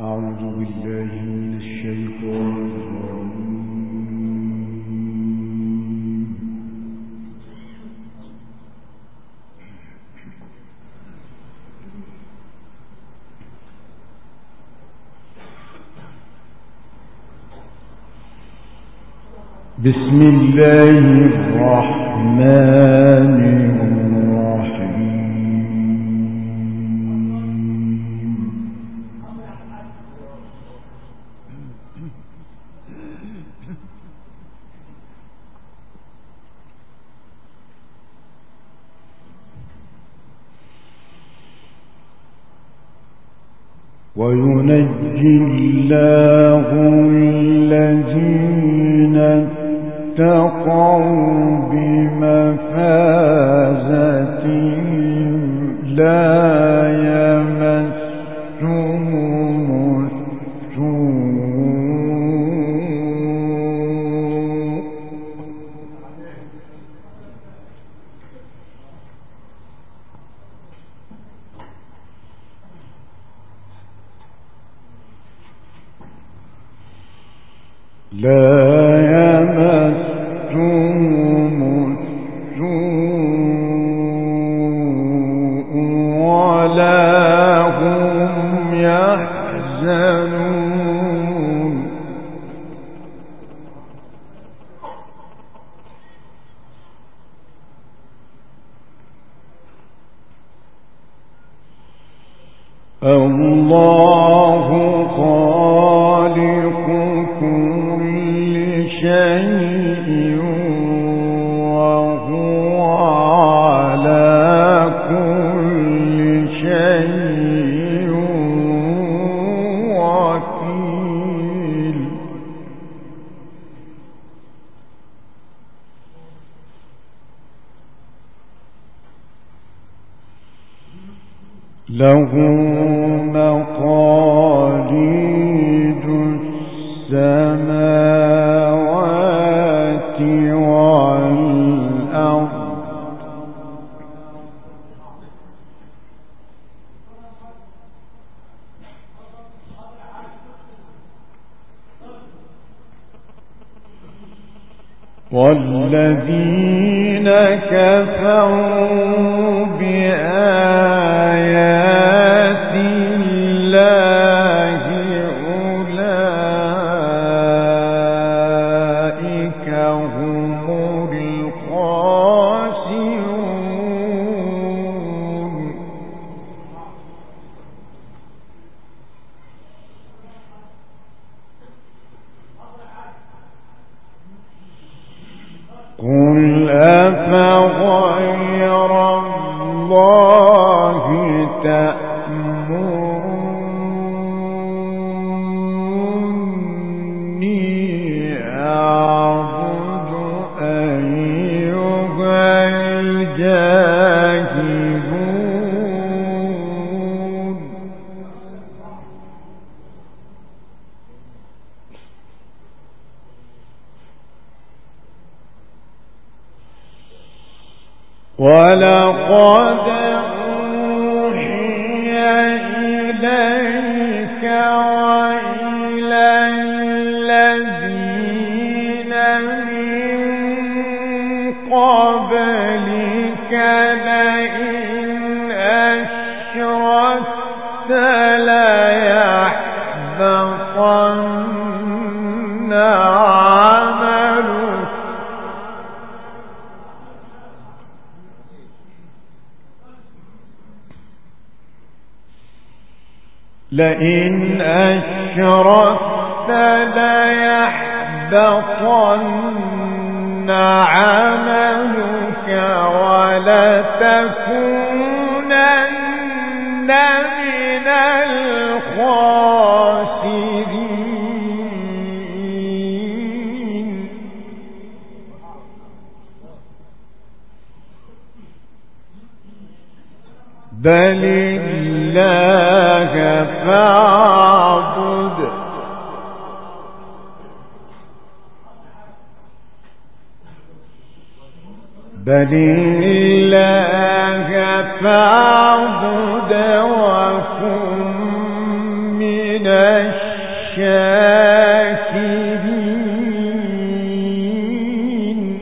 أعوذ بالله من الشيطان الرجيم. بسم الله الرحمن الرحيم. وينجي الله الذين اتقوا بمفازتهم لا يمسهم السوء ولا هم يحزنون. الله خالق كل شيء وهو على كل شيء وكيل. له مقاليد السماوات والأرض والذين كفروا بآيات الله أولئك هم الخاسرون. قل أفغير الله تأمروني أعبد أيها الجاهلون. ولقد أوحي إليك وإلى الذين من قبلك لئن أشركت ليحبطن عملك لئن أشركت ليحبطن عملك ولتكونن من الخاسرين. بل الله فاعبد بل الله فاعبد وكن من الشاكرين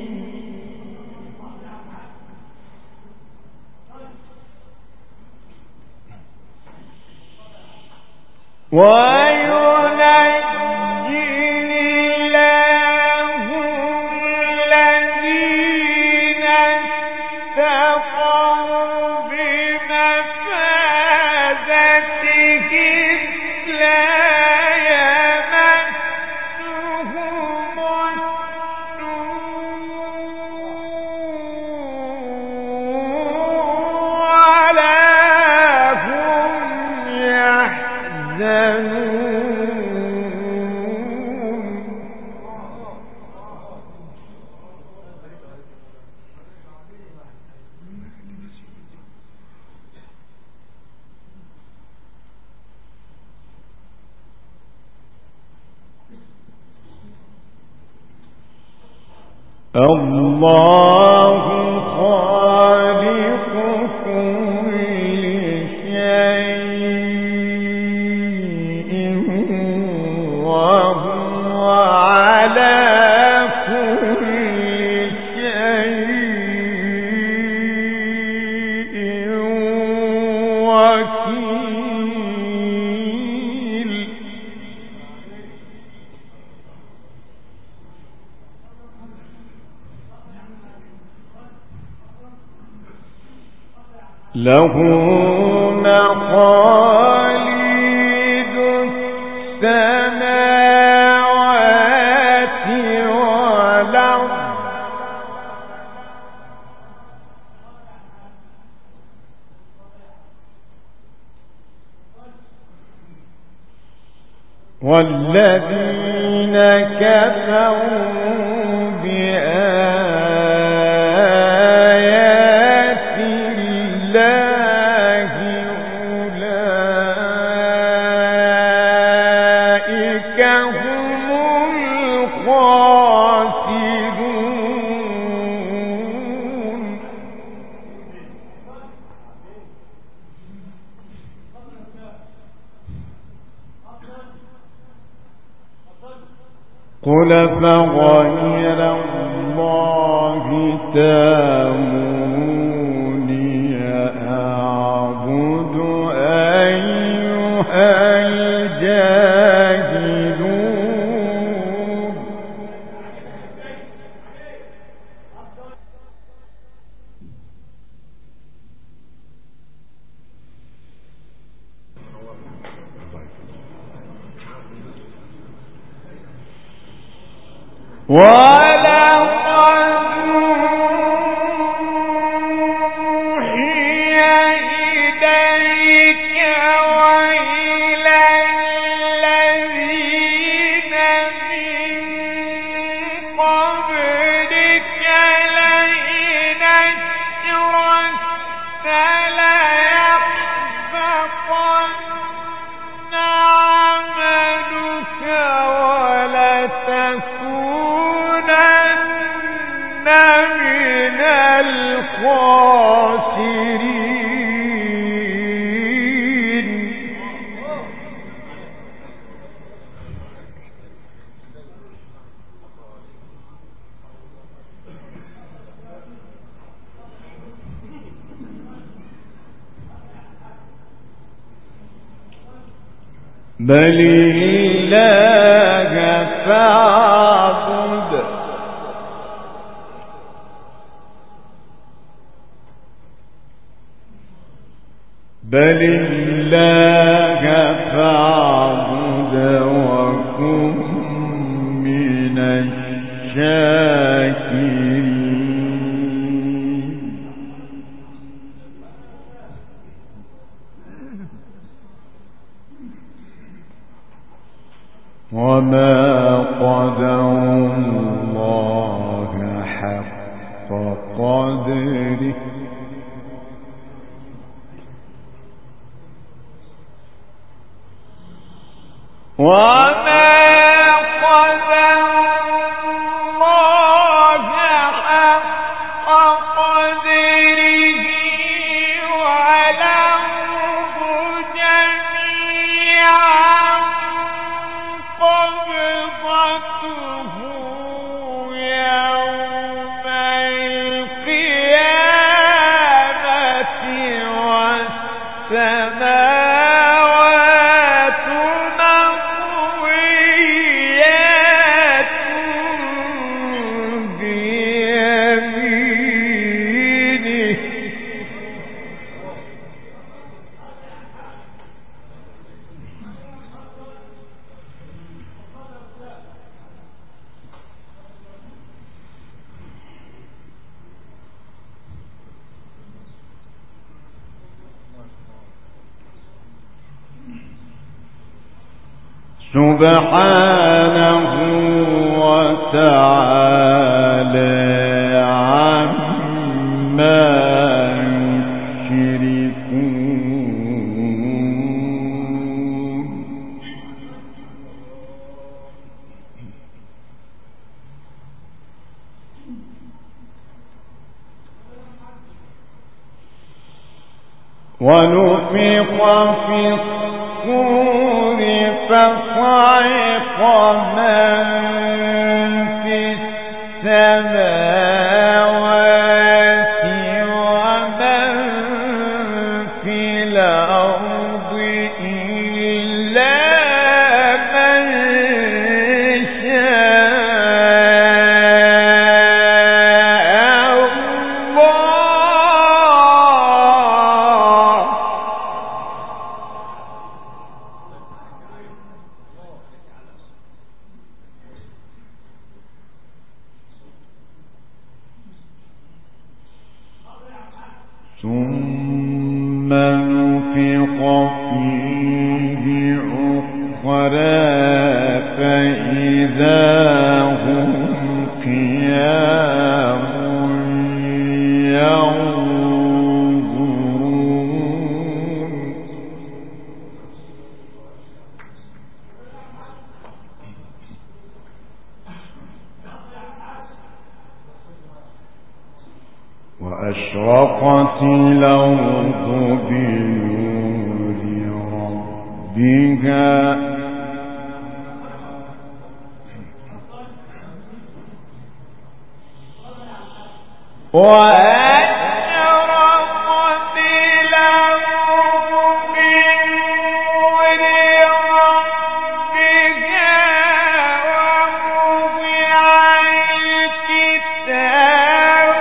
الله خالق كل شيء وهو على كل شيء وكيل له مقاليد السماوات والأرض والذين كفروا بآيات الله أولئك هم الخاسرون قل فغير الله تأمروني أعبد أيها الجاهلون ولقد أوحي إليك وإلى الذين من قبلك لئن أشركت ليحبطن عملك ولتكونن من الخاسرين بل الله فاعبد بل الله فاعبد وكن من الشاكرين وما قدروا الله حق قدره وما قدروا الله حق قدره والأرض جميعا سبحانه وتعالى عما يشركون. ونفخ في الصور فصعق من في السماوات ومن في الأرض إلا من شاء الله. ثم نفخ فيه أخرى فإذا هم قيام ينظرون. وأشرقت الأرض بنور ربها وأشرقت الأرض بنور ربها ووضع الكتاب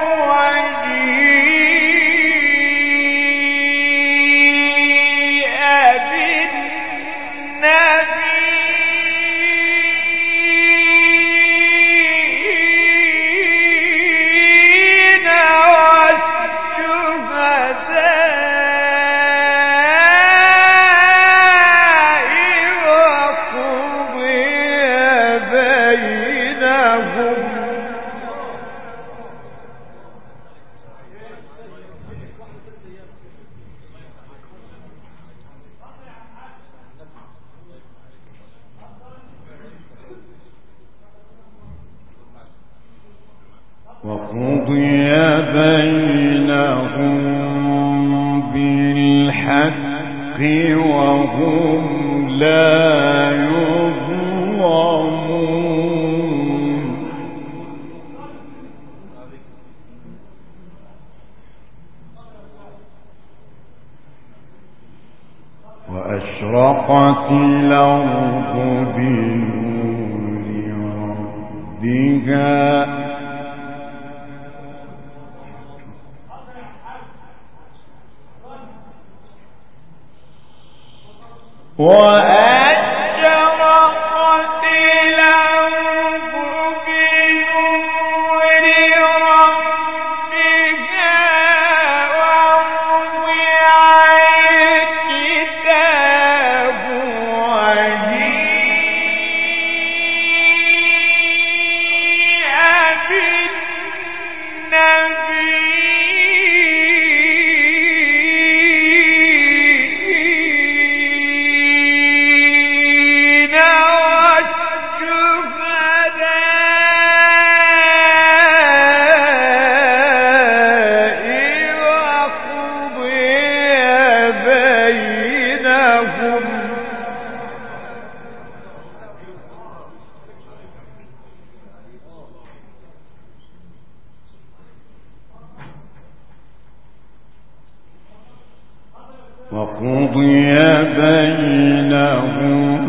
وقضي بينهم بالحق وهم لا يظلمون. وأشرقت الأرض بنور ربها وأشرقت الأرض بنور ربها ووضع الكتاب وجيء وقضي بينهم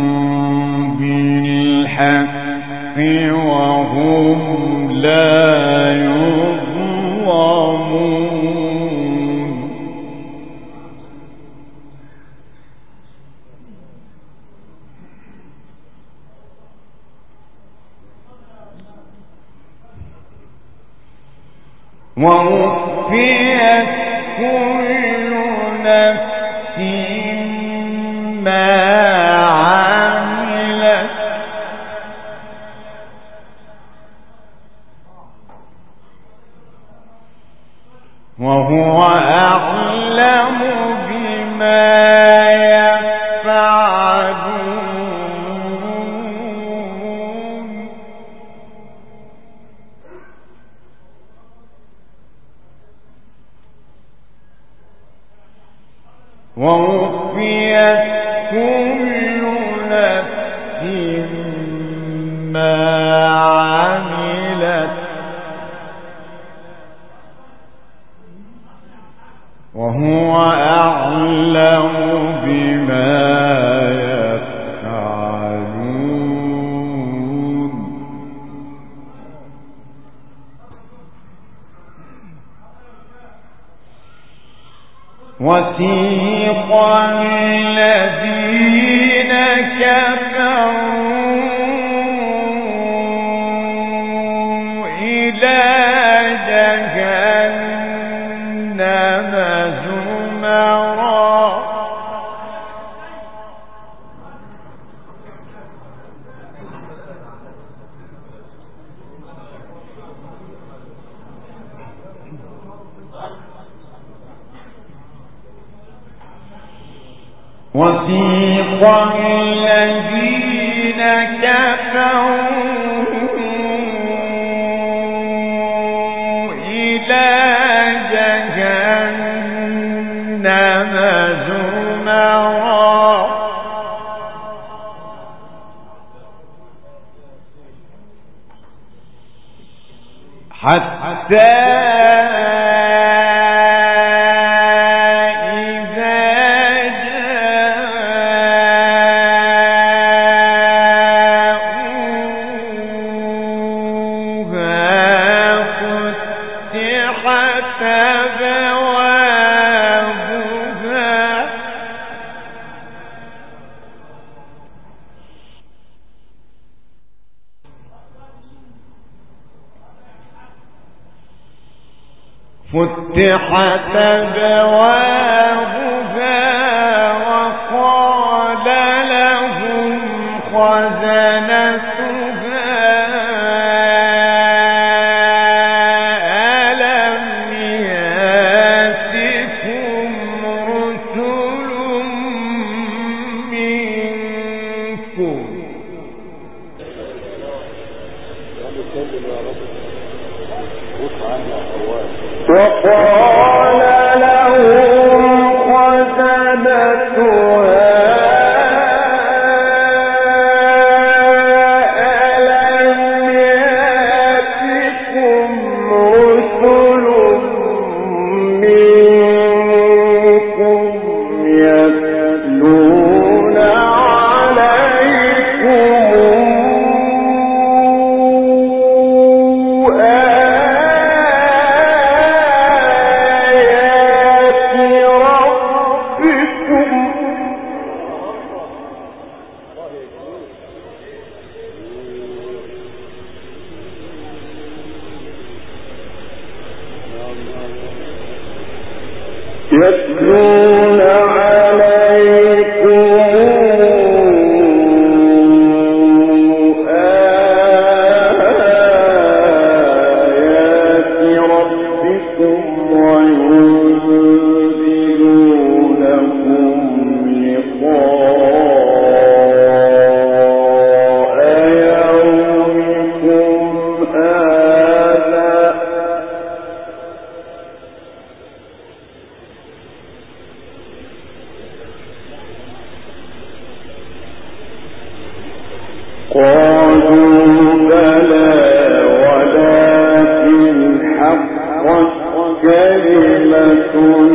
بالحق وهم لا يظلمون. ووفيت كل نفس ما عملت وسيق الذين كفروا إلى جهنم زمرا حتى فتحت أبوابها وقال لهم خزنتها ألم يأتكم رسل منكم وقال لهم خزنتها ألم يأتكم رسل منكم يتلون يتلون عليكم آيات ربكم وينذرونكم لقاء يومكم هذا قالوا بلى ولكن حقت كلمة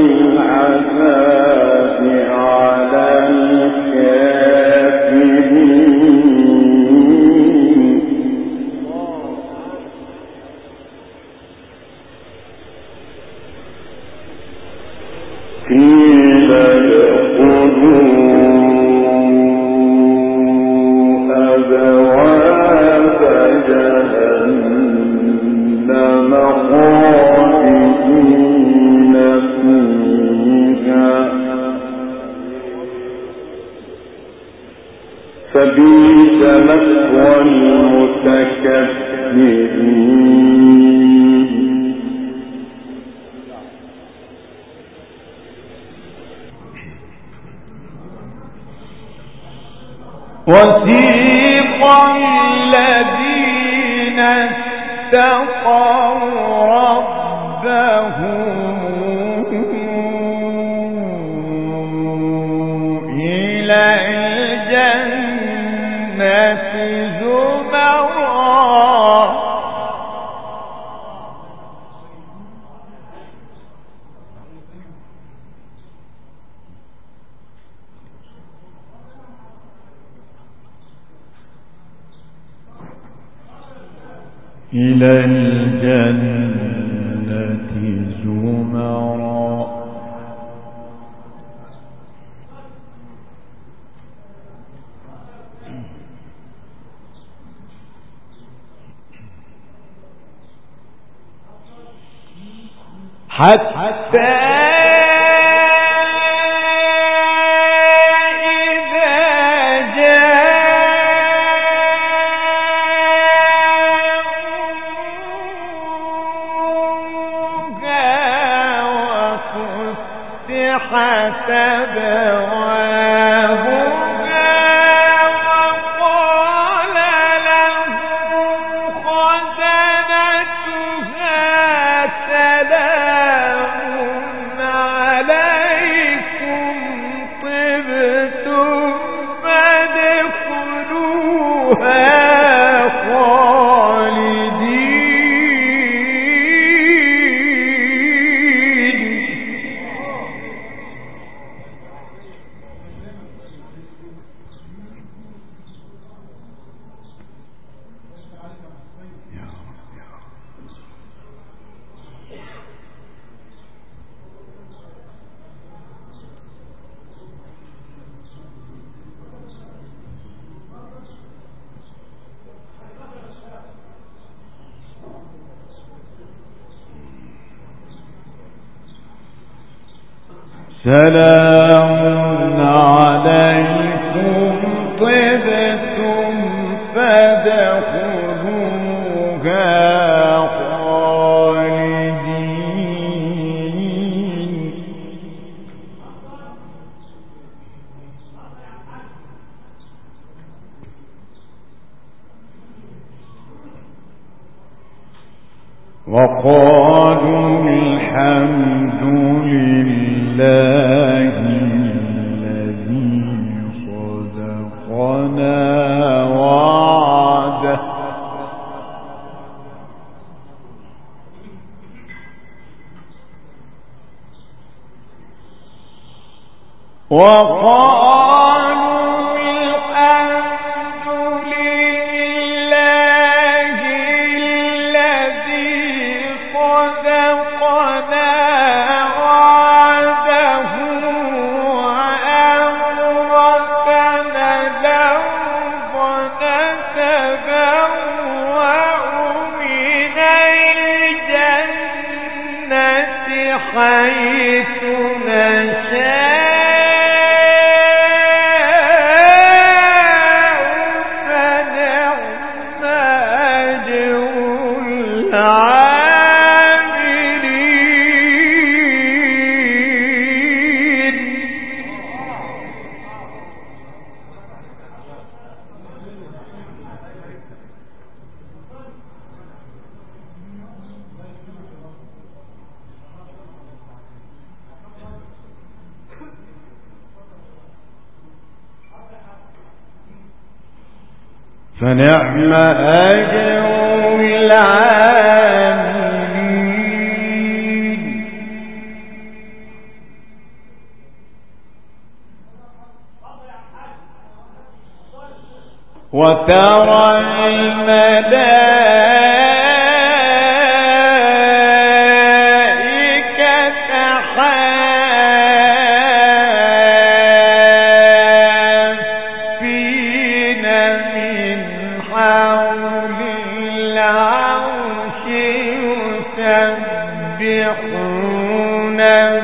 العذاب على الكافرين قيل ادخلوا أبواب جهنم خالدين فيها فبئس مثوى المتكبرين وسيق الذين اتقوا ربهم إلى الجنة زمرا إلى الجنة زمرا حتى فتحت أبوابها سلام عليكم طبتم فادخلوها خالدين. وقالوا الحمد لله الذي صدقنا وعده حيث نشاء فنعم أجر العاملين. فنعم أجر العاملين. وترى الملائكة حافين من حول العرش يسبحون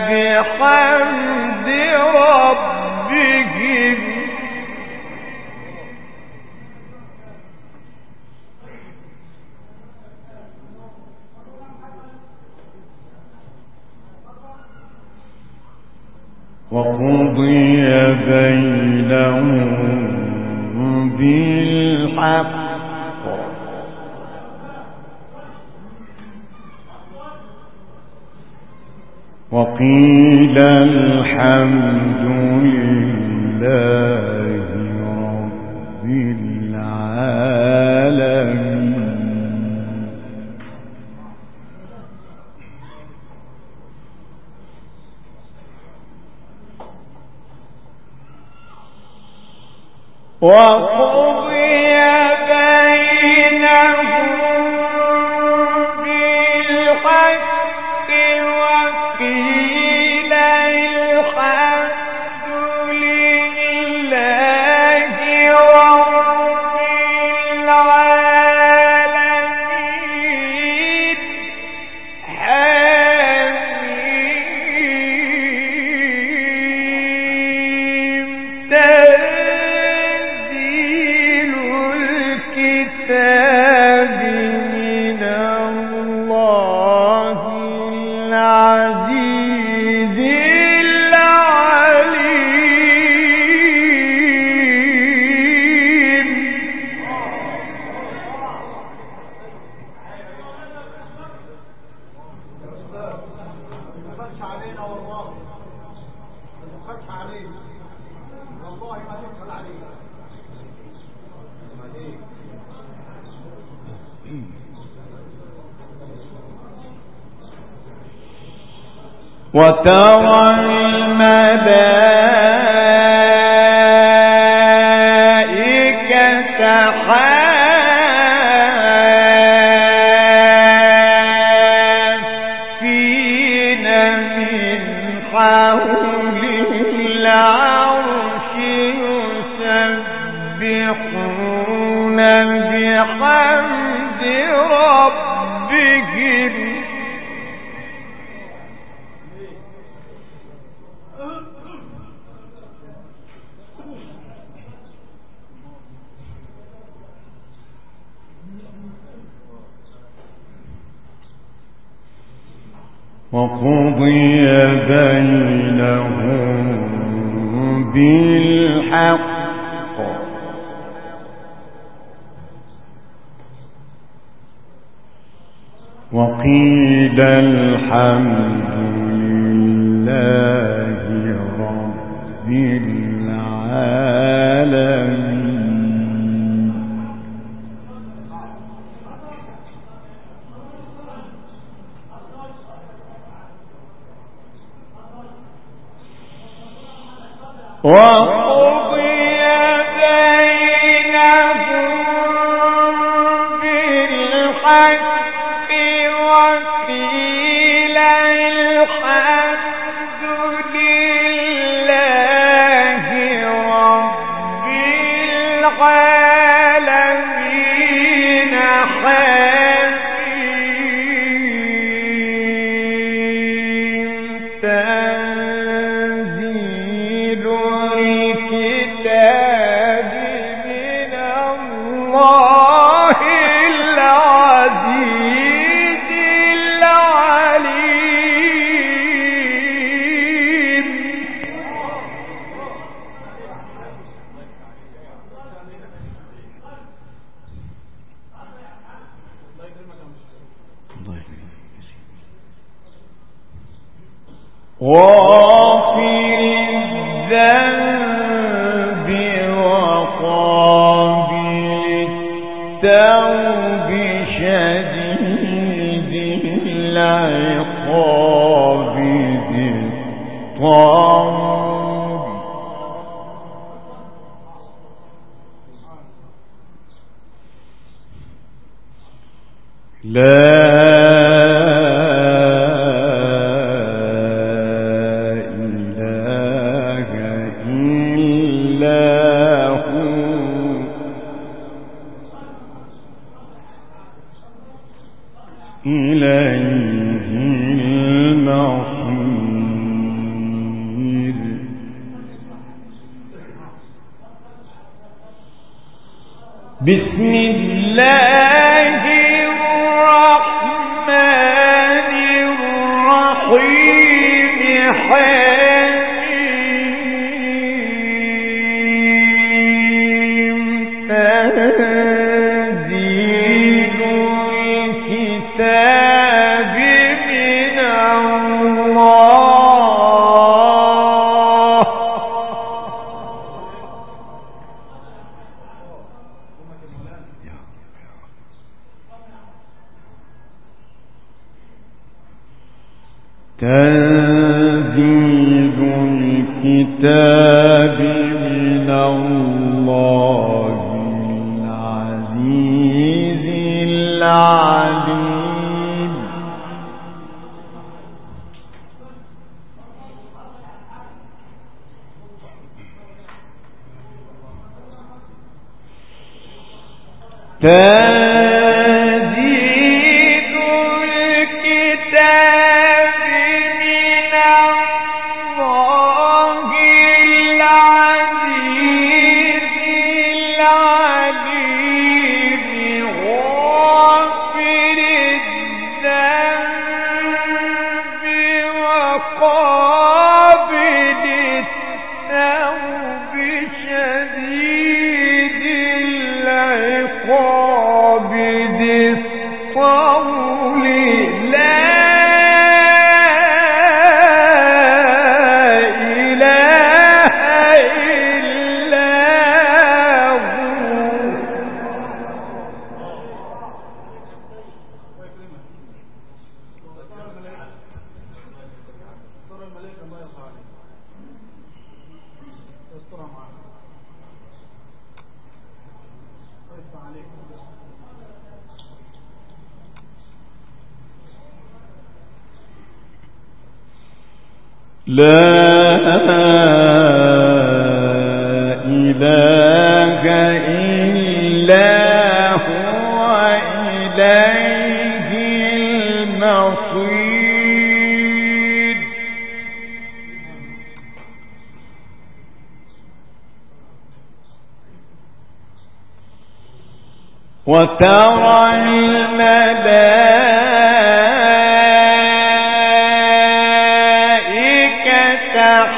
بحمد ربهم وقضي بينهم بالحق وقيل الحمد لله رب العالمين. وقضي بينهم بالحق وقيل الحمد لله رب العالمين. حميم تنزيل وترى الملائكة حافين من حول العرش يسبحون بحمد ربهم وقضي بينهم بالحق وقيل الحمد لله رب العالمين. وقضي بينهم بالحق وقيل الحمد لله رب العالمين. تنزيل الكتاب من الله العزيز العليم. غافر الذنب وقابل التوب شديد العقاب ذي الطول لا إليه المصير. بسم الله الرحمن الرحيم. حميم. تنزيل الكتاب من الله تنزيل الكتاب من الله العزيز العليم. تنزيل الكتاب من الله العزيز العليم. غافر الذنب وقابل التوب شديد العقاب لا إله إلا هو إليه المصير. وترى الملائكة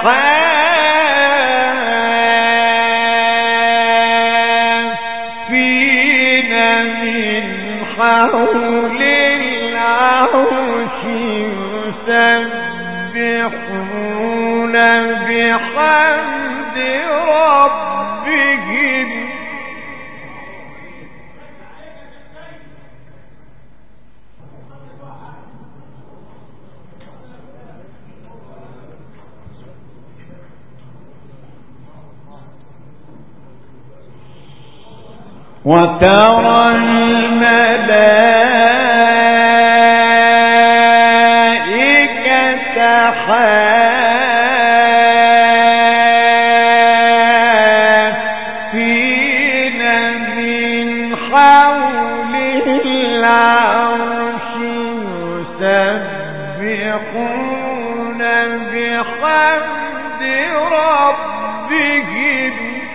حافين من حول العرش يسبحون بحمد ربهم وترى الملائكة حافين من حول العرش يسبحون بحمد ربهم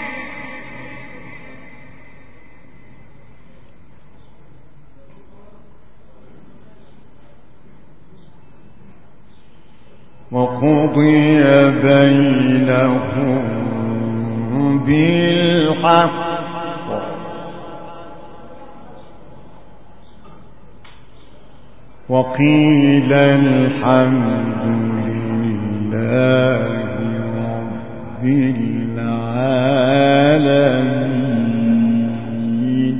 وقضي بينهم بالحق وقيل الحمد لله رب العالمين.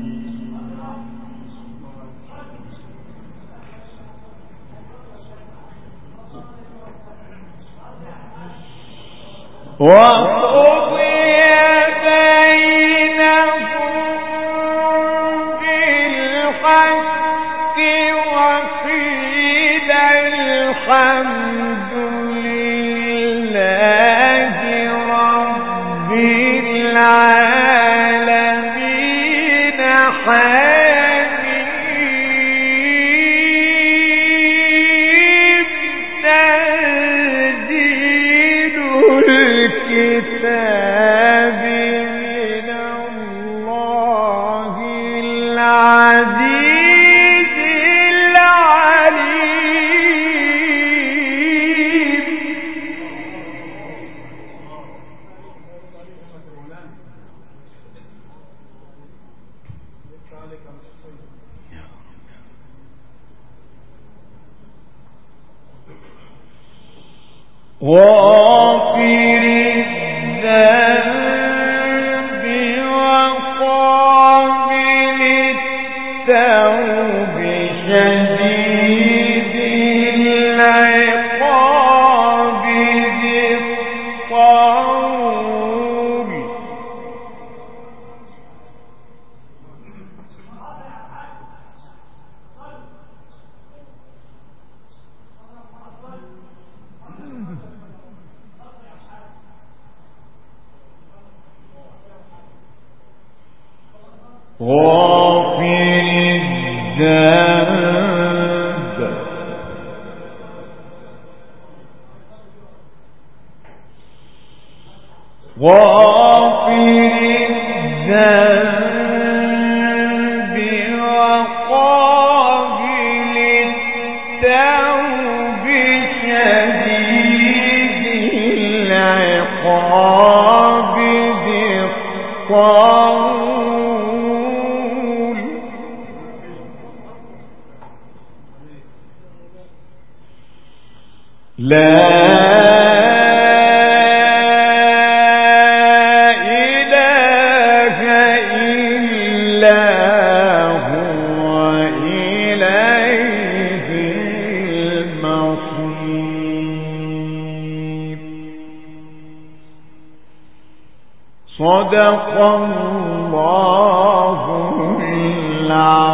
وقضي بينهم بالحق وقيل الحمد لله رب العالمين حميد تنزيل الكتاب من الله العزيز العليم. غافر الذنب وقابل التوب شديد العقاب ذي الطول غافر الذنب غافر الذنب وقابل التوب شديد العقاب ذي الطول لا إله إلا هو إليه المصير. صدق الله العظيم.